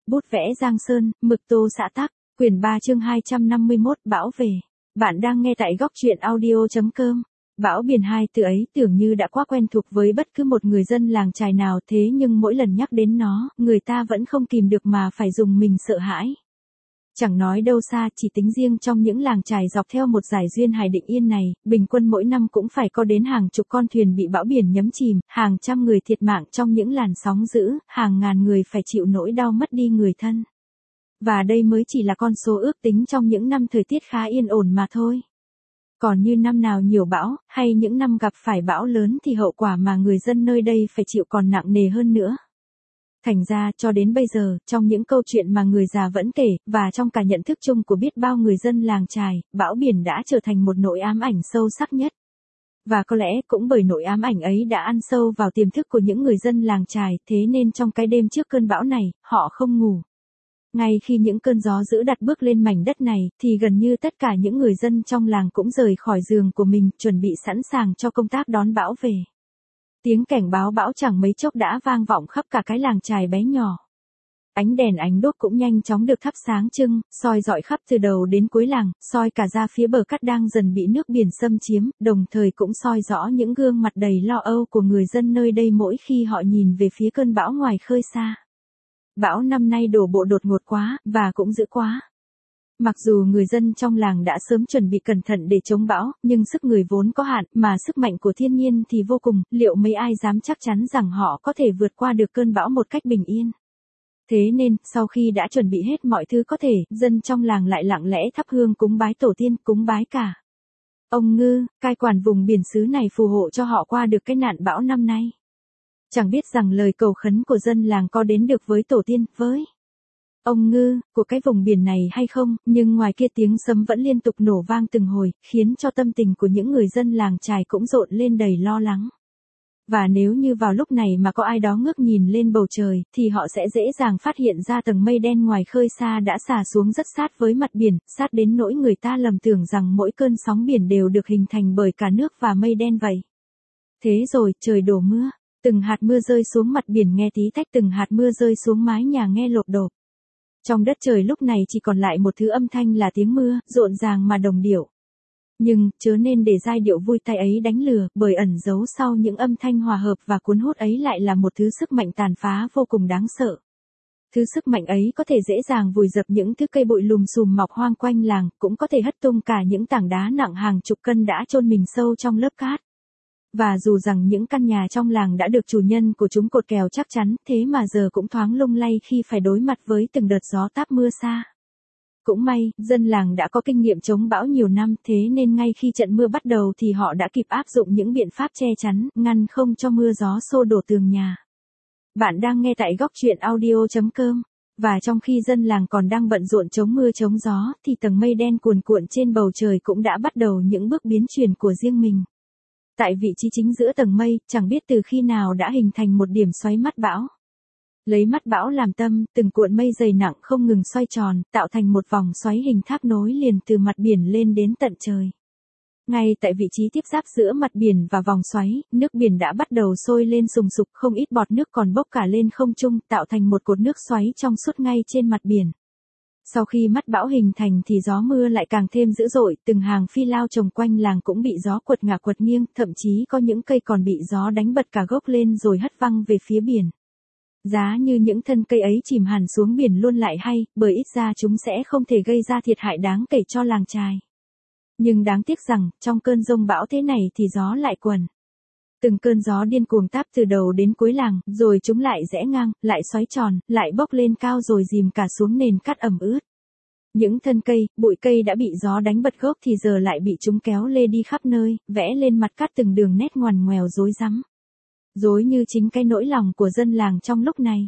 bút vẽ Giang Sơn, mực tô xã tắc, quyển 3 chương 251 bão về. Bạn đang nghe tại góc truyện audio.com. Bão biển hai từ ấy tưởng như đã quá quen thuộc với bất cứ một người dân làng chài nào, thế nhưng mỗi lần nhắc đến nó, người ta vẫn không kìm được mà phải dùng mình sợ hãi. Chẳng nói đâu xa, chỉ tính riêng trong những làng chài dọc theo một dải duyên hải Định Yên này, bình quân mỗi năm cũng phải có đến hàng chục con thuyền bị bão biển nhấn chìm, hàng trăm người thiệt mạng trong những làn sóng dữ, hàng ngàn người phải chịu nỗi đau mất đi người thân. Và đây mới chỉ là con số ước tính trong những năm thời tiết khá yên ổn mà thôi. Còn như năm nào nhiều bão, hay những năm gặp phải bão lớn thì hậu quả mà người dân nơi đây phải chịu còn nặng nề hơn nữa. Thành ra cho đến bây giờ, trong những câu chuyện mà người già vẫn kể, và trong cả nhận thức chung của biết bao người dân làng chài, bão biển đã trở thành một nỗi ám ảnh sâu sắc nhất. Và có lẽ cũng bởi nỗi ám ảnh ấy đã ăn sâu vào tiềm thức của những người dân làng chài, thế nên trong cái đêm trước cơn bão này, họ không ngủ. Ngay khi những cơn gió dữ đặt bước lên mảnh đất này, thì gần như tất cả những người dân trong làng cũng rời khỏi giường của mình, chuẩn bị sẵn sàng cho công tác đón bão về. Tiếng cảnh báo bão chẳng mấy chốc đã vang vọng khắp cả cái làng chài bé nhỏ. Ánh đèn ánh đuốc cũng nhanh chóng được thắp sáng trưng, soi rọi khắp từ đầu đến cuối làng, soi cả ra phía bờ cát đang dần bị nước biển xâm chiếm, đồng thời cũng soi rõ những gương mặt đầy lo âu của người dân nơi đây mỗi khi họ nhìn về phía cơn bão ngoài khơi xa. Bão năm nay đổ bộ đột ngột quá, và cũng dữ quá. Mặc dù người dân trong làng đã sớm chuẩn bị cẩn thận để chống bão, nhưng sức người vốn có hạn, mà sức mạnh của thiên nhiên thì vô cùng, liệu mấy ai dám chắc chắn rằng họ có thể vượt qua được cơn bão một cách bình yên. Thế nên, sau khi đã chuẩn bị hết mọi thứ có thể, dân trong làng lại lặng lẽ thắp hương cúng bái tổ tiên, cúng bái cả ông Ngư, cai quản vùng biển xứ này phù hộ cho họ qua được cái nạn bão năm nay. Chẳng biết rằng lời cầu khấn của dân làng có đến được với tổ tiên, với ông Ngư, của cái vùng biển này hay không, nhưng ngoài kia tiếng sấm vẫn liên tục nổ vang từng hồi, khiến cho tâm tình của những người dân làng chài cũng rộn lên đầy lo lắng. Và nếu như vào lúc này mà có ai đó ngước nhìn lên bầu trời, thì họ sẽ dễ dàng phát hiện ra tầng mây đen ngoài khơi xa đã xà xuống rất sát với mặt biển, sát đến nỗi người ta lầm tưởng rằng mỗi cơn sóng biển đều được hình thành bởi cả nước và mây đen vậy. Thế rồi, trời đổ mưa. Từng hạt mưa rơi xuống mặt biển nghe tí tách, từng hạt mưa rơi xuống mái nhà nghe lộp độp. Trong đất trời lúc này chỉ còn lại một thứ âm thanh là tiếng mưa, rộn ràng mà đồng điệu. Nhưng, chớ nên để giai điệu vui tai ấy đánh lừa, bởi ẩn giấu sau những âm thanh hòa hợp và cuốn hút ấy lại là một thứ sức mạnh tàn phá vô cùng đáng sợ. Thứ sức mạnh ấy có thể dễ dàng vùi dập những thứ cây bụi lùm xùm mọc hoang quanh làng, cũng có thể hất tung cả những tảng đá nặng hàng chục cân đã chôn mình sâu trong lớp cát. Và dù rằng những căn nhà trong làng đã được chủ nhân của chúng cột kèo chắc chắn, thế mà giờ cũng thoáng lung lay khi phải đối mặt với từng đợt gió táp mưa xa. Cũng may, dân làng đã có kinh nghiệm chống bão nhiều năm, thế nên ngay khi trận mưa bắt đầu thì họ đã kịp áp dụng những biện pháp che chắn, ngăn không cho mưa gió xô đổ tường nhà. Bạn đang nghe tại góc truyện audio.com. Và trong khi dân làng còn đang bận rộn chống mưa chống gió, thì tầng mây đen cuồn cuộn trên bầu trời cũng đã bắt đầu những bước biến chuyển của riêng mình. Tại vị trí chính giữa tầng mây, chẳng biết từ khi nào đã hình thành một điểm xoáy mắt bão. Lấy mắt bão làm tâm, từng cuộn mây dày nặng không ngừng xoay tròn, tạo thành một vòng xoáy hình tháp nối liền từ mặt biển lên đến tận trời. Ngay tại vị trí tiếp giáp giữa mặt biển và vòng xoáy, nước biển đã bắt đầu sôi lên sùng sục, không ít bọt nước còn bốc cả lên không trung, tạo thành một cột nước xoáy trong suốt ngay trên mặt biển. Sau khi mắt bão hình thành thì gió mưa lại càng thêm dữ dội, từng hàng phi lao trồng quanh làng cũng bị gió quật ngã quật nghiêng, thậm chí có những cây còn bị gió đánh bật cả gốc lên rồi hất văng về phía biển. Giá như những thân cây ấy chìm hẳn xuống biển luôn lại hay, bởi ít ra chúng sẽ không thể gây ra thiệt hại đáng kể cho làng chài. Nhưng đáng tiếc rằng, trong cơn giông bão thế này thì gió lại quần. Từng cơn gió điên cuồng táp từ đầu đến cuối làng, rồi chúng lại rẽ ngang, lại xoáy tròn, lại bốc lên cao rồi dìm cả xuống nền cát ẩm ướt. Những thân cây, bụi cây đã bị gió đánh bật gốc thì giờ lại bị chúng kéo lê đi khắp nơi, vẽ lên mặt cát từng đường nét ngoằn ngoèo rối rắm. Rối như chính cái nỗi lòng của dân làng trong lúc này.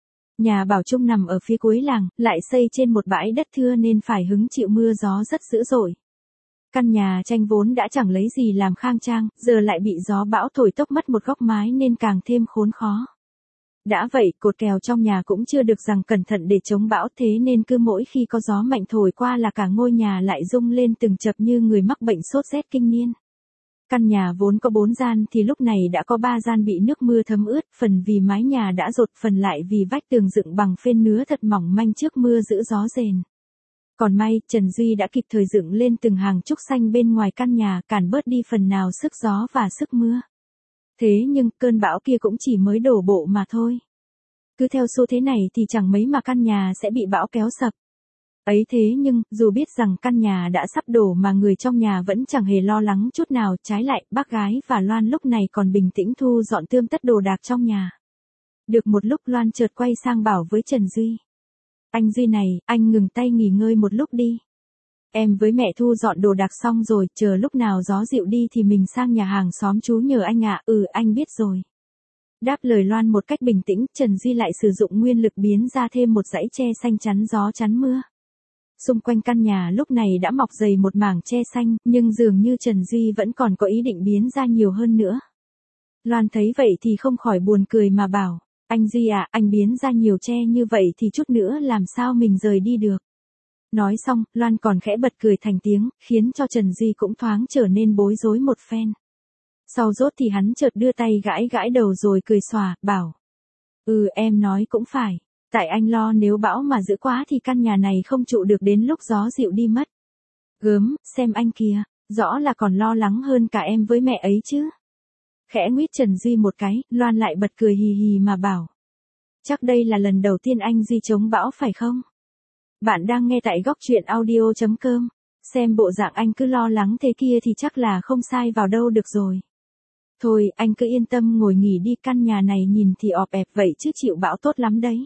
Nhà Bảo Trung nằm ở phía cuối làng, lại xây trên một bãi đất thưa nên phải hứng chịu mưa gió rất dữ dội. Căn nhà tranh vốn đã chẳng lấy gì làm khang trang, giờ lại bị gió bão thổi tốc mất một góc mái nên càng thêm khốn khó. Đã vậy, cột kèo trong nhà cũng chưa được rằng cẩn thận để chống bão, thế nên cứ mỗi khi có gió mạnh thổi qua là cả ngôi nhà lại rung lên từng chập như người mắc bệnh sốt rét kinh niên. Căn nhà vốn có 4 gian thì lúc này đã có 3 gian bị nước mưa thấm ướt, phần vì mái nhà đã dột, phần lại vì vách tường dựng bằng phên nứa thật mỏng manh trước mưa giữ gió rền. Còn may, Trần Duy đã kịp thời dựng lên từng hàng trúc xanh bên ngoài căn nhà, cản bớt đi phần nào sức gió và sức mưa. Thế nhưng, cơn bão kia cũng chỉ mới đổ bộ mà thôi. Cứ theo xu thế này thì chẳng mấy mà căn nhà sẽ bị bão kéo sập. Ấy thế nhưng, dù biết rằng căn nhà đã sắp đổ mà người trong nhà vẫn chẳng hề lo lắng chút nào, trái lại, bác gái và Loan lúc này còn bình tĩnh thu dọn tươm tất đồ đạc trong nhà. Được một lúc Loan chợt quay sang bảo với Trần Duy. Anh Duy này, anh ngừng tay nghỉ ngơi một lúc đi. Em với mẹ thu dọn đồ đạc xong rồi, chờ lúc nào gió dịu đi thì mình sang nhà hàng xóm chú nhờ anh ạ. Anh biết rồi. Đáp lời Loan một cách bình tĩnh, Trần Duy lại sử dụng nguyên lực biến ra thêm một dãy tre xanh chắn gió chắn mưa. Xung quanh căn nhà lúc này đã mọc dày một mảng tre xanh, nhưng dường như Trần Duy vẫn còn có ý định biến ra nhiều hơn nữa. Loan thấy vậy thì không khỏi buồn cười mà bảo, anh Duy à, anh biến ra nhiều tre như vậy thì chút nữa làm sao mình rời đi được. Nói xong, Loan còn khẽ bật cười thành tiếng, khiến cho Trần Duy cũng thoáng trở nên bối rối một phen. Sau rốt thì hắn chợt đưa tay gãi gãi đầu rồi cười xòa, bảo. Em nói cũng phải. Tại anh lo nếu bão mà giữ quá thì căn nhà này không trụ được đến lúc gió dịu đi mất. Gớm, xem anh kìa, rõ là còn lo lắng hơn cả em với mẹ ấy chứ. Khẽ nguyết Trần Duy một cái, Loan lại bật cười hì hì mà bảo. Chắc đây là lần đầu tiên anh Duy chống bão phải không? Bạn đang nghe tại góc truyện audio.com. Xem bộ dạng anh cứ lo lắng thế kia thì chắc là không sai vào đâu được rồi. Thôi, anh cứ yên tâm ngồi nghỉ đi, căn nhà này nhìn thì ọp ẹp vậy chứ chịu bão tốt lắm đấy.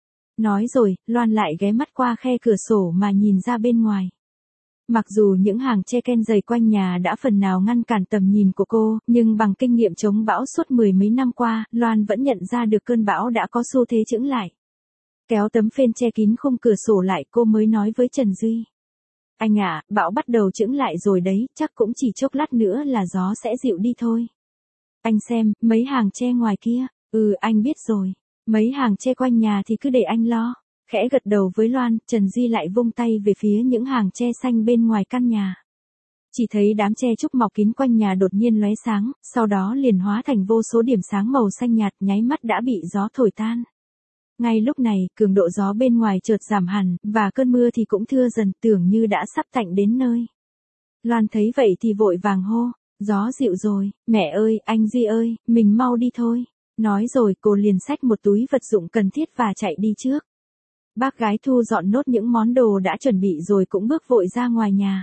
Nói rồi, Loan lại ghé mắt qua khe cửa sổ mà nhìn ra bên ngoài. Mặc dù những hàng tre ken dày quanh nhà đã phần nào ngăn cản tầm nhìn của cô, nhưng bằng kinh nghiệm chống bão suốt 10 mấy năm qua, Loan vẫn nhận ra được cơn bão đã có xu thế chững lại. Kéo tấm phên che kín khung cửa sổ lại, cô mới nói với Trần Duy. Anh ạ, bão bắt đầu chững lại rồi đấy, chắc cũng chỉ chốc lát nữa là gió sẽ dịu đi thôi. Anh xem, mấy hàng tre ngoài kia, anh biết rồi. Mấy hàng tre quanh nhà thì cứ để anh lo. Khẽ gật đầu với Loan, Trần Duy lại vung tay về phía những hàng tre xanh bên ngoài căn nhà. Chỉ thấy đám tre trúc mọc kín quanh nhà đột nhiên lóe sáng, sau đó liền hóa thành vô số điểm sáng màu xanh nhạt, nháy mắt đã bị gió thổi tan. Ngay lúc này, cường độ gió bên ngoài chợt giảm hẳn, và cơn mưa thì cũng thưa dần, tưởng như đã sắp tạnh đến nơi. Loan thấy vậy thì vội vàng hô, gió dịu rồi, mẹ ơi, anh Duy ơi, mình mau đi thôi. Nói rồi cô liền xách một túi vật dụng cần thiết và chạy đi trước. Bác gái thu dọn nốt những món đồ đã chuẩn bị rồi cũng bước vội ra ngoài nhà.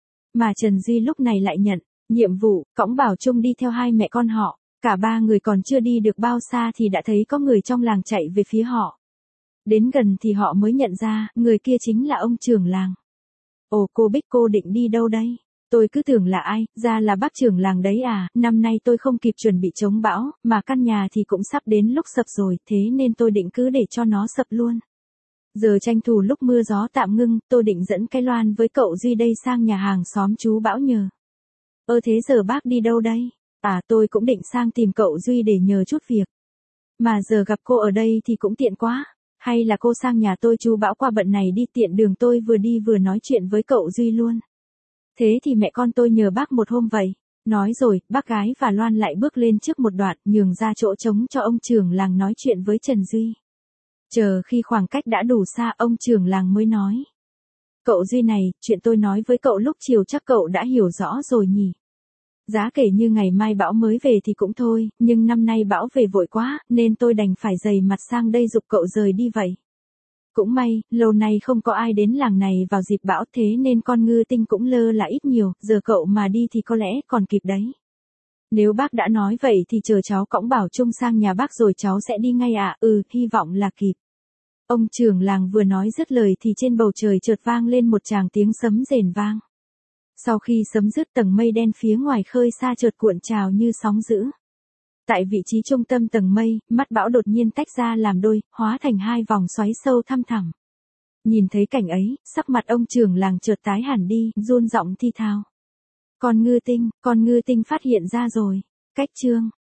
Mà Trần Duy lúc này lại nhận nhiệm vụ, cõng Bảo Trung đi theo hai mẹ con họ. Cả ba người còn chưa đi được bao xa thì đã thấy có người trong làng chạy về phía họ. Đến gần thì họ mới nhận ra, người kia chính là ông trưởng làng. Ồ, cô Bích, cô định đi đâu đây? Tôi cứ tưởng là ai, ra là bác trưởng làng đấy à, năm nay tôi không kịp chuẩn bị chống bão, mà căn nhà thì cũng sắp đến lúc sập rồi, thế nên tôi định cứ để cho nó sập luôn. Giờ tranh thủ lúc mưa gió tạm ngưng, tôi định dẫn cái Loan với cậu Duy đây sang nhà hàng xóm chú Bão nhờ. Thế giờ bác đi đâu đây? Tôi cũng định sang tìm cậu Duy để nhờ chút việc. Mà giờ gặp cô ở đây thì cũng tiện quá. Hay là cô sang nhà tôi chú Bão qua bận này đi, tiện đường tôi vừa đi vừa nói chuyện với cậu Duy luôn. Thế thì mẹ con tôi nhờ bác một hôm vậy. Nói rồi, bác gái và Loan lại bước lên trước một đoạn, nhường ra chỗ trống cho ông trưởng làng nói chuyện với Trần Duy. Chờ khi khoảng cách đã đủ xa, ông trưởng làng mới nói. Cậu Duy này, chuyện tôi nói với cậu lúc chiều chắc cậu đã hiểu rõ rồi nhỉ. Giá kể như ngày mai bão mới về thì cũng thôi, nhưng năm nay bão về vội quá, nên tôi đành phải dày mặt sang đây giục cậu rời đi vậy. Cũng may, lâu nay không có ai đến làng này vào dịp bão, thế nên con ngư tinh cũng lơ là ít nhiều, giờ cậu mà đi thì có lẽ còn kịp đấy. Nếu bác đã nói vậy thì chờ cháu cõng Bảo Trung sang nhà bác rồi cháu sẽ đi ngay ạ. Hy vọng là kịp. Ông trưởng làng vừa nói dứt lời thì trên bầu trời chợt vang lên một tràng tiếng sấm rền vang. Sau khi sấm dứt, tầng mây đen phía ngoài khơi xa chợt cuộn trào như sóng dữ. Tại vị trí trung tâm tầng mây, mắt bão đột nhiên tách ra làm đôi, hóa thành hai vòng xoáy sâu thăm thẳm. Nhìn thấy cảnh ấy, sắc mặt ông trưởng làng chợt tái hẳn đi, run giọng thi thào. Con ngư tinh phát hiện ra rồi. Cách chương